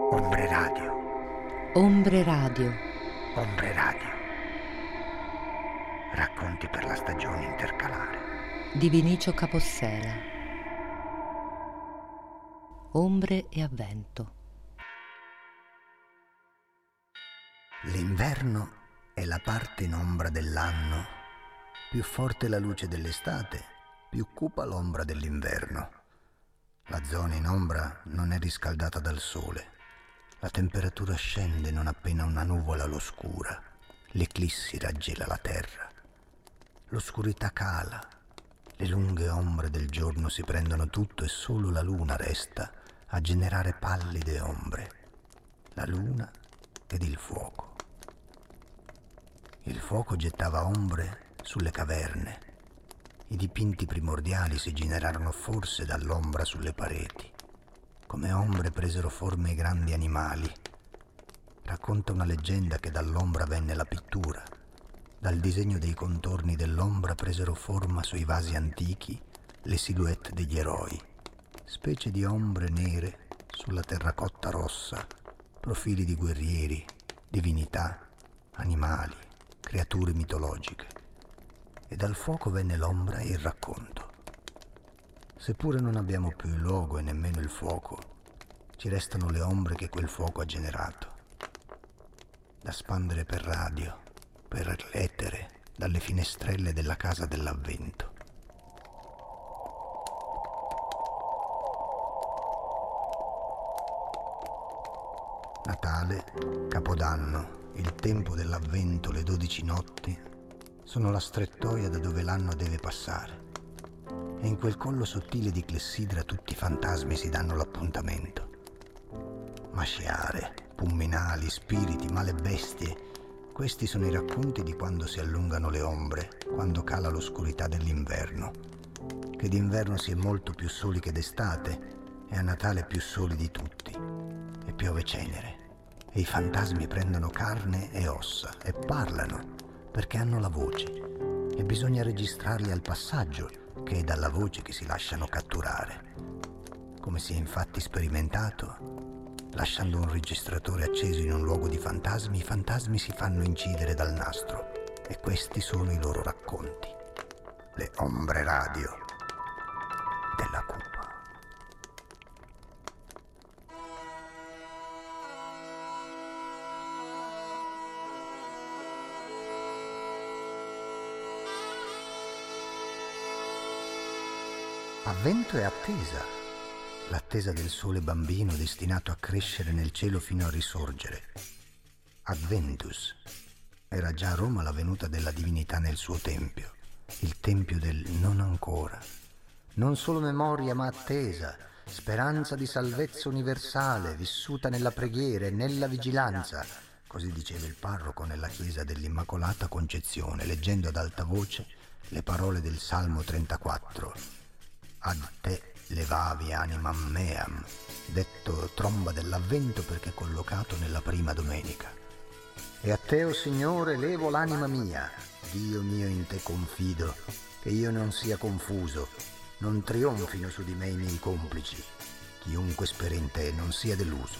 Ombre Radio. Ombre Radio. Ombre Radio. Racconti per la stagione intercalare. Di Vinicio Capossela. Ombre e avvento. L'inverno è la parte in ombra dell'anno. Più forte la luce dell'estate, più cupa l'ombra dell'inverno. La zona in ombra non è riscaldata dal sole. La temperatura scende non appena una nuvola lo scura. L'eclissi raggela la terra. L'oscurità cala. Le lunghe ombre del giorno si prendono tutto e solo la luna resta a generare pallide ombre. La luna ed il fuoco. Il fuoco gettava ombre sulle caverne. I dipinti primordiali si generarono forse dall'ombra sulle pareti. Come ombre presero forme i grandi animali. Racconta una leggenda che dall'ombra venne la pittura. Dal disegno dei contorni dell'ombra presero forma sui vasi antichi le silhouette degli eroi, specie di ombre nere sulla terracotta rossa, profili di guerrieri, divinità, animali, creature mitologiche. E dal fuoco venne l'ombra e il racconto. Seppure non abbiamo più il luogo e nemmeno il fuoco, ci restano le ombre che quel fuoco ha generato, da spandere per radio, per l'etere, dalle finestrelle della casa dell'avvento. Natale, Capodanno, il tempo dell'avvento, le 12 notti, sono la strettoia da dove l'anno deve passare. E in quel collo sottile di clessidra tutti i fantasmi si danno l'appuntamento. Masciare, pumminali, spiriti, male bestie, questi sono i racconti di quando si allungano le ombre, quando cala l'oscurità dell'inverno, che d'inverno si è molto più soli che d'estate e a Natale più soli di tutti, e piove cenere, e i fantasmi prendono carne e ossa e parlano, perché hanno la voce e bisogna registrarli al passaggio, che è dalla voce che si lasciano catturare. Come si è infatti sperimentato, lasciando un registratore acceso in un luogo di fantasmi, i fantasmi si fanno incidere dal nastro e questi sono i loro racconti. Le ombre radio della cupa. Avvento e attesa, l'attesa del sole bambino destinato a crescere nel cielo fino a risorgere. Adventus, era già a Roma la venuta della divinità nel suo tempio, il tempio del non ancora. Non solo memoria ma attesa, speranza di salvezza universale, vissuta nella preghiera e nella vigilanza, così diceva il parroco nella chiesa dell'Immacolata Concezione, leggendo ad alta voce le parole del Salmo 34. Ad te levavi animam meam, detto tromba dell'avvento perché collocato nella prima domenica. E a te, o Signore, levo l'anima mia, Dio mio in te confido, che io non sia confuso, non trionfino su di me i miei complici, chiunque spera in te non sia deluso.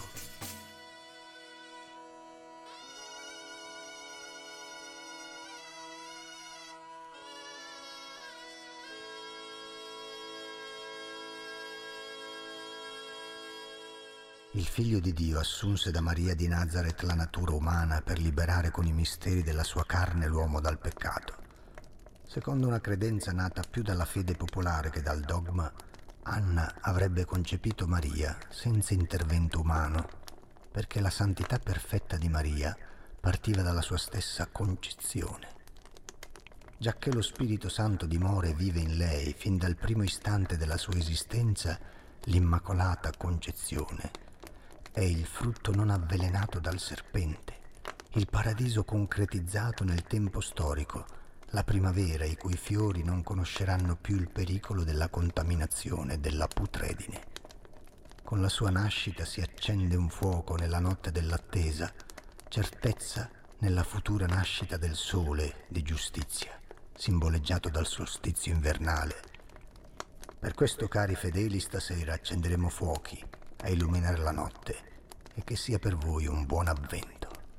Il Figlio di Dio assunse da Maria di Nazaret la natura umana per liberare con i misteri della sua carne l'uomo dal peccato. Secondo una credenza nata più dalla fede popolare che dal dogma, Anna avrebbe concepito Maria senza intervento umano, perché la santità perfetta di Maria partiva dalla sua stessa concezione. Giacché lo Spirito Santo dimora e vive in lei fin dal primo istante della sua esistenza, l'Immacolata Concezione è il frutto non avvelenato dal serpente, il paradiso concretizzato nel tempo storico, la primavera i cui fiori non conosceranno più il pericolo della contaminazione e della putredine. Con la sua nascita si accende un fuoco nella notte dell'attesa, certezza nella futura nascita del sole di giustizia, simboleggiato dal solstizio invernale. Per questo, cari fedeli, stasera accenderemo fuochi a illuminare la notte e che sia per voi un buon avvento.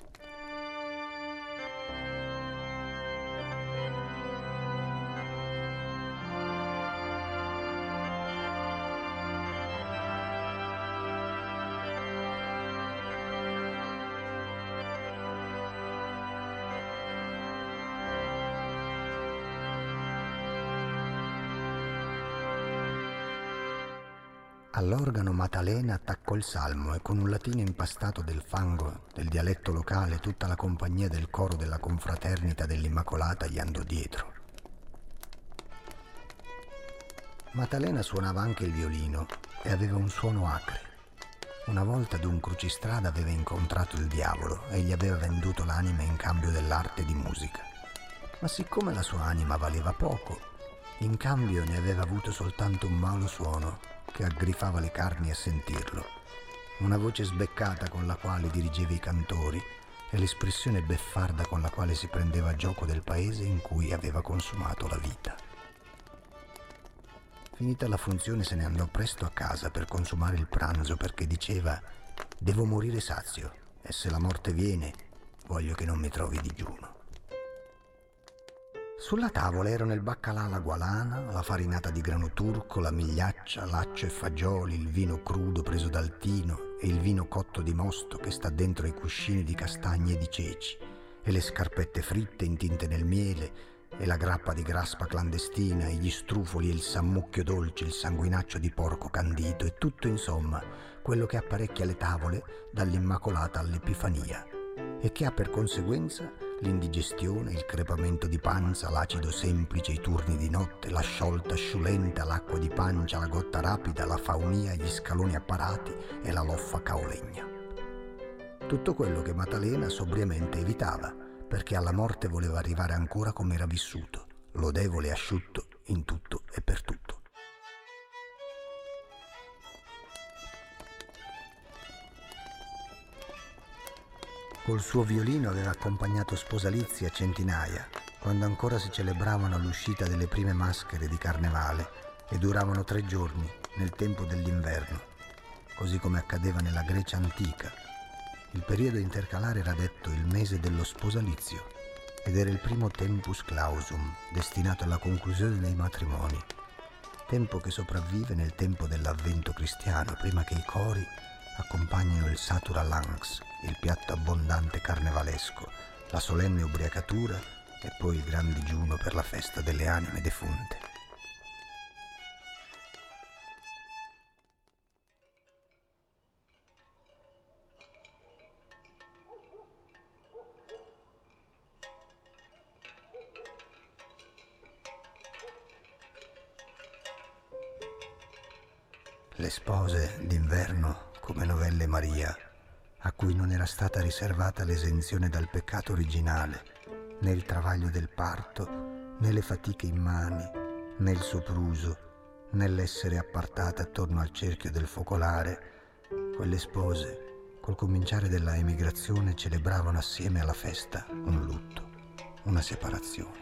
All'organo Maddalena attaccò il salmo e con un latino impastato del fango del dialetto locale tutta la compagnia del coro della confraternita dell'Immacolata gli andò dietro. Maddalena suonava anche il violino e aveva un suono acre. Una volta ad un crucistrada aveva incontrato il diavolo e gli aveva venduto l'anima in cambio dell'arte di musica. Ma siccome la sua anima valeva poco, in cambio ne aveva avuto soltanto un malo suono che aggrifava le carni a sentirlo, una voce sbeccata con la quale dirigeva i cantori e l'espressione beffarda con la quale si prendeva gioco del paese in cui aveva consumato la vita. Finita la funzione se ne andò presto a casa per consumare il pranzo perché diceva: «Devo morire sazio e se la morte viene voglio che non mi trovi digiuno». Sulla tavola erano il baccalà alla gualana, la farinata di grano turco, la migliaccia, laccio e fagioli, il vino crudo preso dal tino e il vino cotto di mosto che sta dentro ai cuscini di castagne e di ceci, e le scarpette fritte intinte nel miele, e la grappa di graspa clandestina, e gli strufoli e il sammucchio dolce, il sanguinaccio di porco candito, e tutto insomma quello che apparecchia le tavole dall'Immacolata all'Epifania e che ha per conseguenza l'indigestione, il crepamento di panza, l'acido semplice, i turni di notte, la sciolta sciulenta, l'acqua di pancia, la gotta rapida, la faunia, gli scaloni apparati e la loffa caolegna. Tutto quello che Maddalena sobriamente evitava, perché alla morte voleva arrivare ancora come era vissuto, lodevole e asciutto in tutto e per tutto. Col suo violino aveva accompagnato sposalizi a centinaia, quando ancora si celebravano l'uscita delle prime maschere di carnevale e duravano 3 giorni nel tempo dell'inverno, così come accadeva nella Grecia antica. Il periodo intercalare era detto il mese dello sposalizio ed era il primo tempus clausum destinato alla conclusione dei matrimoni, tempo che sopravvive nel tempo dell'avvento cristiano prima che i cori accompagnino il satura lanx, il piatto abbondante carnevalesco, la solenne ubriacatura e poi il gran digiuno per la festa delle anime defunte. Le spose d'inverno come Novelle Maria, a cui non era stata riservata l'esenzione dal peccato originale, né il travaglio del parto, né le fatiche immani, né il sopruso, né l'essere appartate attorno al cerchio del focolare, quelle spose, col cominciare della emigrazione, celebravano assieme alla festa un lutto, una separazione.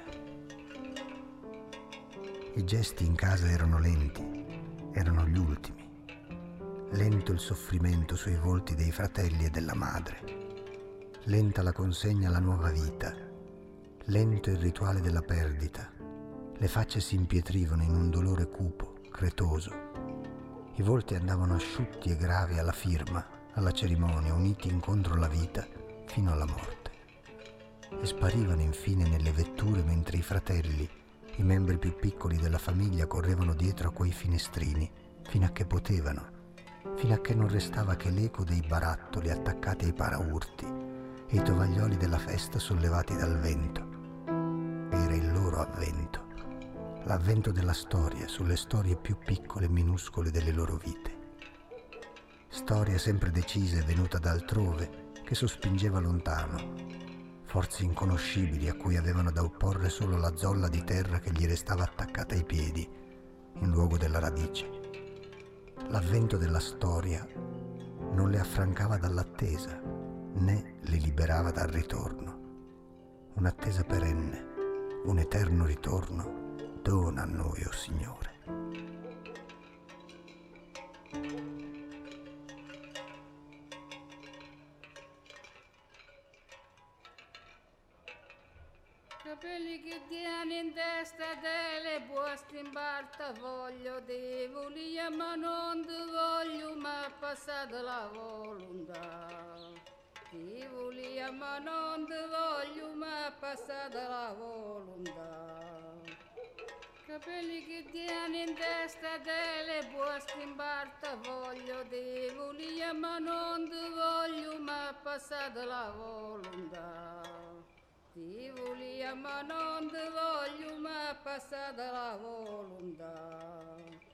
I gesti in casa erano lenti, erano gli ultimi. Lento il soffrimento sui volti dei fratelli e della madre, lenta la consegna alla nuova vita, lento il rituale della perdita. Le facce si impietrivano in un dolore cupo, cretoso. I volti andavano asciutti e gravi alla firma, alla cerimonia, uniti incontro alla vita fino alla morte. E sparivano infine nelle vetture mentre i fratelli, i membri più piccoli della famiglia, correvano dietro a quei finestrini fino a che potevano, fino a che non restava che l'eco dei barattoli attaccati ai paraurti e i tovaglioli della festa sollevati dal vento. Era il loro avvento, l'avvento della storia sulle storie più piccole e minuscole delle loro vite. Storia sempre decisa e venuta da altrove, che sospingeva lontano, forze inconoscibili a cui avevano da opporre solo la zolla di terra che gli restava attaccata ai piedi, in luogo della radice. L'avvento della storia non le affrancava dall'attesa, né le liberava dal ritorno. Un'attesa perenne, un eterno ritorno, dona a noi, o Signore. che tieni in testa delle buste in portafoglio di volia, ma non ti voglio mai passare la volontà. Ti volia, ma non ti voglio mai passare la volontà. Capelli che tieni in testa delle buste in portafoglio di volia, ma non ti voglio mai passare la volontà. Ti volia, ma non ti voglio mai passare la volontà.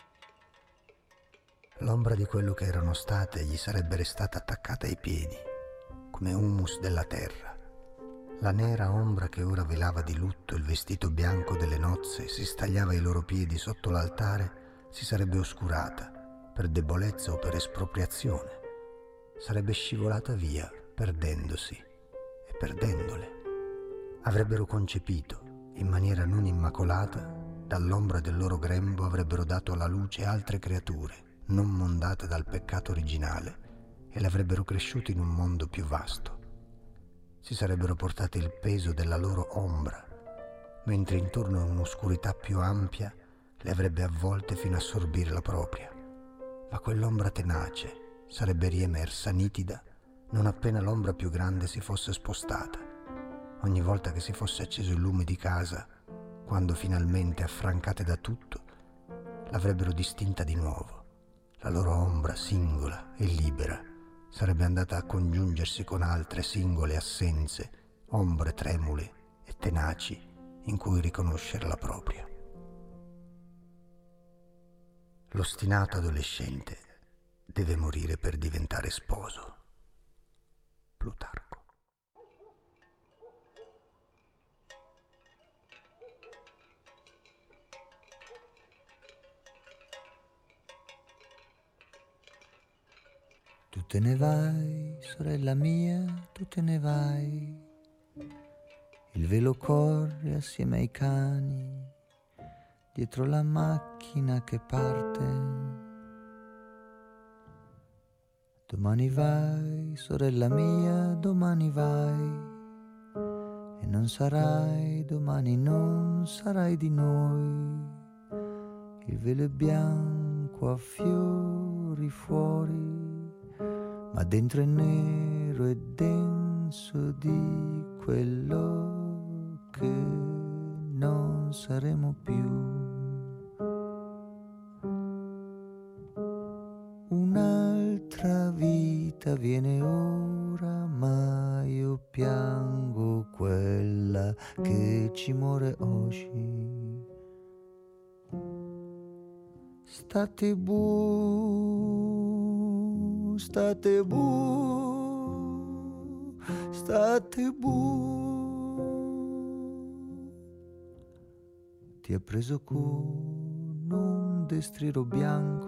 L'ombra di quello che erano state gli sarebbe restata attaccata ai piedi, come humus della terra. La nera ombra che ora velava di lutto il vestito bianco delle nozze si stagliava ai loro piedi sotto l'altare, si sarebbe oscurata per debolezza o per espropriazione. Sarebbe scivolata via, perdendosi e perdendole. Avrebbero concepito, in maniera non immacolata, dall'ombra del loro grembo avrebbero dato alla luce altre creature, non mondate dal peccato originale, e l'avrebbero cresciuto in un mondo più vasto. Si sarebbero portate il peso della loro ombra, mentre intorno a un'oscurità più ampia le avrebbe avvolte fino a sorbire la propria. Ma quell'ombra tenace sarebbe riemersa nitida non appena l'ombra più grande si fosse spostata. Ogni volta che si fosse acceso il lume di casa, quando finalmente affrancate da tutto, l'avrebbero distinta di nuovo. La loro ombra singola e libera sarebbe andata a congiungersi con altre singole assenze, ombre tremule e tenaci in cui riconoscere la propria. L'ostinato adolescente deve morire per diventare sposo. Plutarco. Tu te ne vai, sorella mia, tu te ne vai. Il velo corre assieme ai cani, dietro la macchina che parte. Domani vai, sorella mia, domani vai. E non sarai, domani non sarai di noi. Il velo è bianco a fiori fuori, ma dentro è nero e denso di quello che non saremo più. Un'altra vita viene ora, ma io piango quella che ci muore oggi. State bu, state bu, state bu. Ti ha preso con un destriero bianco,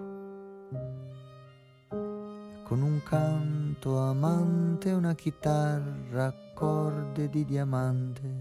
con un canto amante e una chitarra a corde di diamante.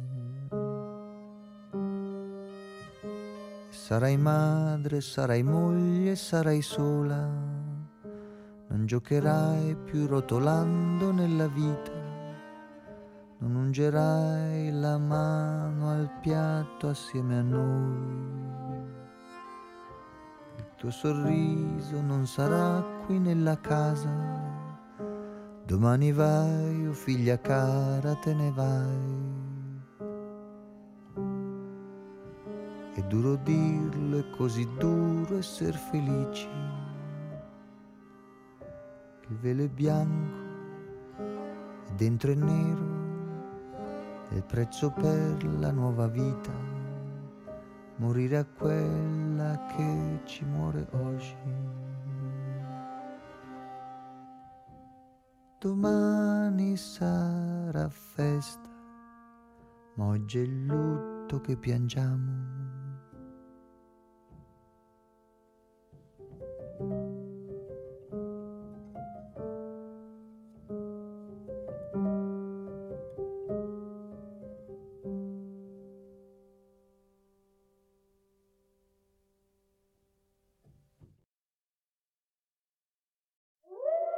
Sarai madre, sarai moglie, sarai sola, non giocherai più rotolando nella vita, non ungerai la mano al piatto assieme a noi. Il tuo sorriso non sarà qui nella casa, domani vai, oh figlia cara, te ne vai. È duro dirlo, è così duro esser felici. Il velo è bianco e dentro è nero, è il prezzo per la nuova vita, morire a quella che ci muore oggi. Domani sarà festa, ma oggi è il lutto che piangiamo.